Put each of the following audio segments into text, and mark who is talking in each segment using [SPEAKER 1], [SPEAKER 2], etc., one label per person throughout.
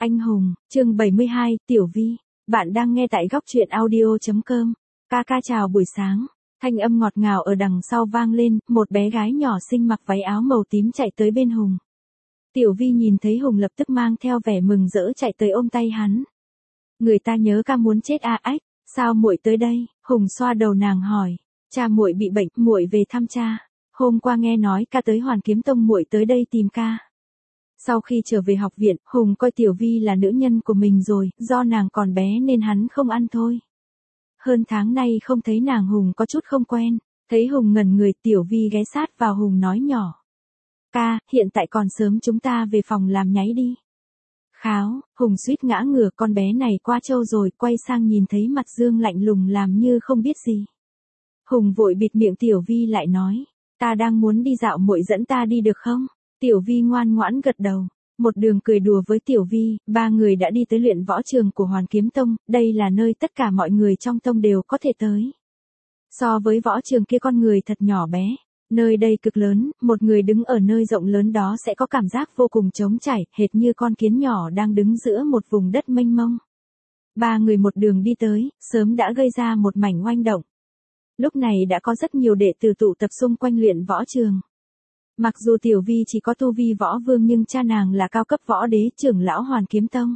[SPEAKER 1] Anh hùng, chương 72, Tiểu Vi. Bạn đang nghe tại góc truyện audio.com. Ca ca chào buổi sáng. Thanh âm ngọt ngào ở đằng sau vang lên, một bé gái nhỏ xinh mặc váy áo màu tím chạy tới bên Hùng. Tiểu Vi nhìn thấy Hùng lập tức mang theo vẻ mừng rỡ chạy tới ôm tay hắn. Người ta nhớ ca muốn chết à ách, sao muội tới đây? Hùng xoa đầu nàng hỏi. Cha muội bị bệnh, muội về thăm cha. Hôm qua nghe nói ca tới Hoàn Kiếm Tông, muội tới đây tìm ca. Sau khi trở về học viện, Hùng coi Tiểu Vi là nữ nhân của mình rồi, do nàng còn bé nên hắn không ăn thôi. Hơn tháng nay không thấy nàng, Hùng có chút không quen. Thấy Hùng ngẩn người, Tiểu Vi ghé sát vào Hùng nói nhỏ. Ca, hiện tại còn sớm, chúng ta về phòng làm nháy đi. Kháo, Hùng suýt ngã ngửa, con bé này qua trâu rồi, quay sang nhìn thấy mặt Dương lạnh lùng làm như không biết gì. Hùng vội bịt miệng Tiểu Vi lại nói. Ta đang muốn đi dạo, muội dẫn ta đi được không? Tiểu Vi ngoan ngoãn gật đầu. Một đường cười đùa với Tiểu Vi, ba người đã đi tới luyện võ trường của Hoàn Kiếm Tông, đây là nơi tất cả mọi người trong tông đều có thể tới. So với võ trường kia con người thật nhỏ bé, nơi đây cực lớn, một người đứng ở nơi rộng lớn đó sẽ có cảm giác vô cùng trống trải, hệt như con kiến nhỏ đang đứng giữa một vùng đất mênh mông. Ba người một đường đi tới, sớm đã gây ra một mảnh oanh động. Lúc này đã có rất nhiều đệ tử tụ tập xung quanh luyện võ trường. Mặc dù Tiểu Vi chỉ có tu vi võ vương nhưng cha nàng là cao cấp võ đế, trưởng lão Hoàn Kiếm Tông.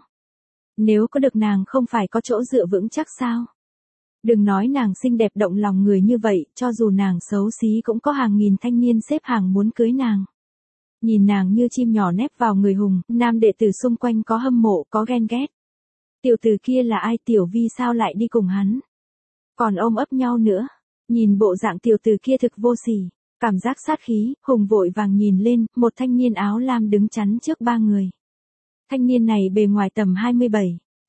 [SPEAKER 1] Nếu có được nàng không phải có chỗ dựa vững chắc sao? Đừng nói nàng xinh đẹp động lòng người như vậy, cho dù nàng xấu xí cũng có hàng nghìn thanh niên xếp hàng muốn cưới nàng. Nhìn nàng như chim nhỏ nép vào người Hùng, nam đệ tử xung quanh có hâm mộ, có ghen ghét. Tiểu tử kia là ai? Tiểu Vi sao lại đi cùng hắn? Còn ôm ấp nhau nữa. Nhìn bộ dạng tiểu tử kia thực vô sỉ. Cảm giác sát khí, Hùng vội vàng nhìn lên, một thanh niên áo lam đứng chắn trước ba người. Thanh niên này bề ngoài tầm 27,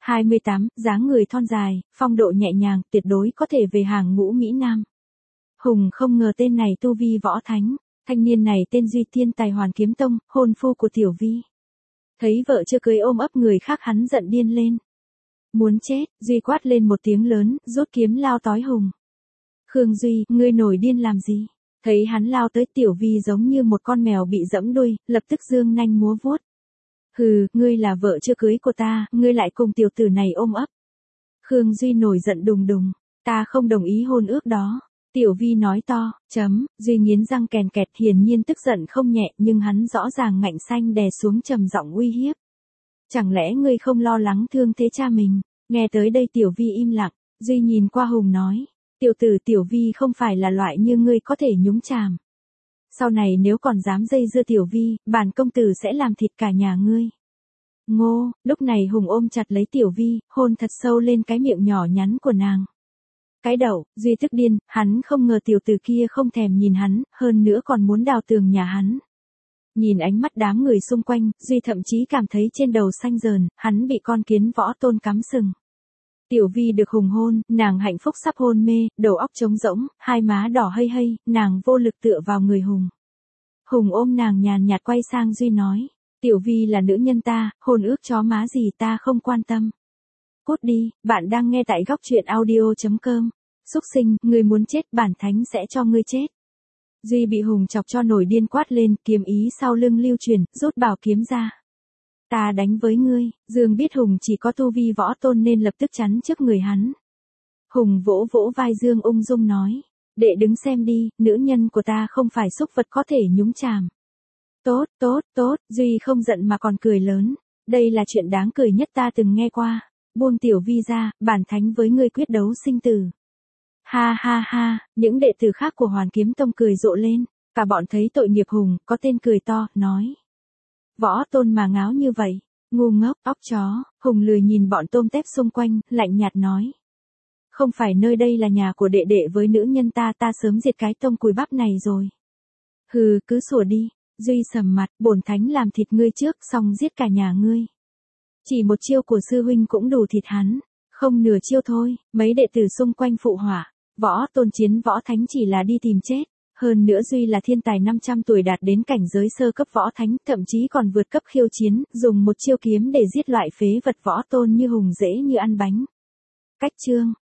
[SPEAKER 1] 28, dáng người thon dài, phong độ nhẹ nhàng, tuyệt đối có thể về hàng ngũ Mỹ Nam. Hùng không ngờ tên này tu vi võ thánh, thanh niên này tên Duy, thiên tài Hoàn Kiếm Tông, hôn phu của Tiểu Vi. Thấy vợ chưa cưới ôm ấp người khác hắn giận điên lên. Muốn chết, Duy quát lên một tiếng lớn, rút kiếm lao tói Hùng. Khương Duy, ngươi nổi điên làm gì? Thấy hắn lao tới, Tiểu Vi giống như một con mèo bị giẫm đuôi, lập tức giương nanh múa vuốt. Hừ, ngươi là vợ chưa cưới của ta, ngươi lại cùng tiểu tử này ôm ấp. Khương Duy nổi giận đùng đùng, ta không đồng ý hôn ước đó. Tiểu Vi nói to, Duy nghiến răng kèn kẹt, hiển nhiên tức giận không nhẹ nhưng hắn rõ ràng ngạnh xanh đè xuống trầm giọng uy hiếp. Chẳng lẽ ngươi không lo lắng thương thế cha mình? Nghe tới đây Tiểu Vi im lặng, Duy nhìn qua Hùng nói. Tiểu tử, Tiểu Vi không phải là loại như ngươi có thể nhúng chàm. Sau này nếu còn dám dây dưa Tiểu Vi, bản công tử sẽ làm thịt cả nhà ngươi. Ngô, lúc này Hùng ôm chặt lấy Tiểu Vi, hôn thật sâu lên cái miệng nhỏ nhắn của nàng. Cái đậu, Duy tức điên, hắn không ngờ tiểu tử kia không thèm nhìn hắn, hơn nữa còn muốn đào tường nhà hắn. Nhìn ánh mắt đám người xung quanh, Duy thậm chí cảm thấy trên đầu xanh dờn, hắn bị con kiến võ tôn cắm sừng. Tiểu Vi được Hùng hôn, nàng hạnh phúc sắp hôn mê, đầu óc trống rỗng, hai má đỏ hây hây, nàng vô lực tựa vào người Hùng. Hùng ôm nàng nhàn nhạt quay sang Duy nói, Tiểu Vi là nữ nhân ta, hôn ước chó má gì ta không quan tâm. Cút đi, bạn đang nghe tại góc truyện audio.com. Súc sinh, ngươi muốn chết, bản thánh sẽ cho ngươi chết. Duy bị Hùng chọc cho nổi điên quát lên, kiếm ý sau lưng lưu truyền, rút bảo kiếm ra. Ta đánh với ngươi. Dương biết Hùng chỉ có tu vi võ tôn nên lập tức chắn trước người hắn. Hùng vỗ vỗ vai Dương ung dung nói. Đệ đứng xem đi, nữ nhân của ta không phải súc vật có thể nhúng chàm. Tốt, Duy không giận mà còn cười lớn. Đây là chuyện đáng cười nhất ta từng nghe qua. Buông Tiểu Vi ra, bản thánh với ngươi quyết đấu sinh tử. Ha ha ha, những đệ tử khác của Hoàn Kiếm Tông cười rộ lên. Cả bọn thấy tội nghiệp Hùng, có tên cười to, nói. Võ tôn mà ngáo như vậy, ngu ngốc, óc chó. Hùng lười nhìn bọn tôm tép xung quanh, lạnh nhạt nói. Không phải nơi đây là nhà của đệ đệ với nữ nhân ta sớm diệt cái tông cùi bắp này rồi. Hừ, cứ sủa đi. Duy sầm mặt, bổn thánh làm thịt ngươi trước, xong giết cả nhà ngươi. Chỉ một chiêu của sư huynh cũng đủ thịt hắn, không nửa chiêu thôi. Mấy đệ tử xung quanh phụ họa, võ tôn chiến võ thánh chỉ là đi tìm chết. Hơn nữa Duy là thiên tài 500 tuổi đạt đến cảnh giới sơ cấp võ thánh, thậm chí còn vượt cấp khiêu chiến, dùng một chiêu kiếm để giết loại phế vật võ tôn như Hùng dễ như ăn bánh. Cách chương.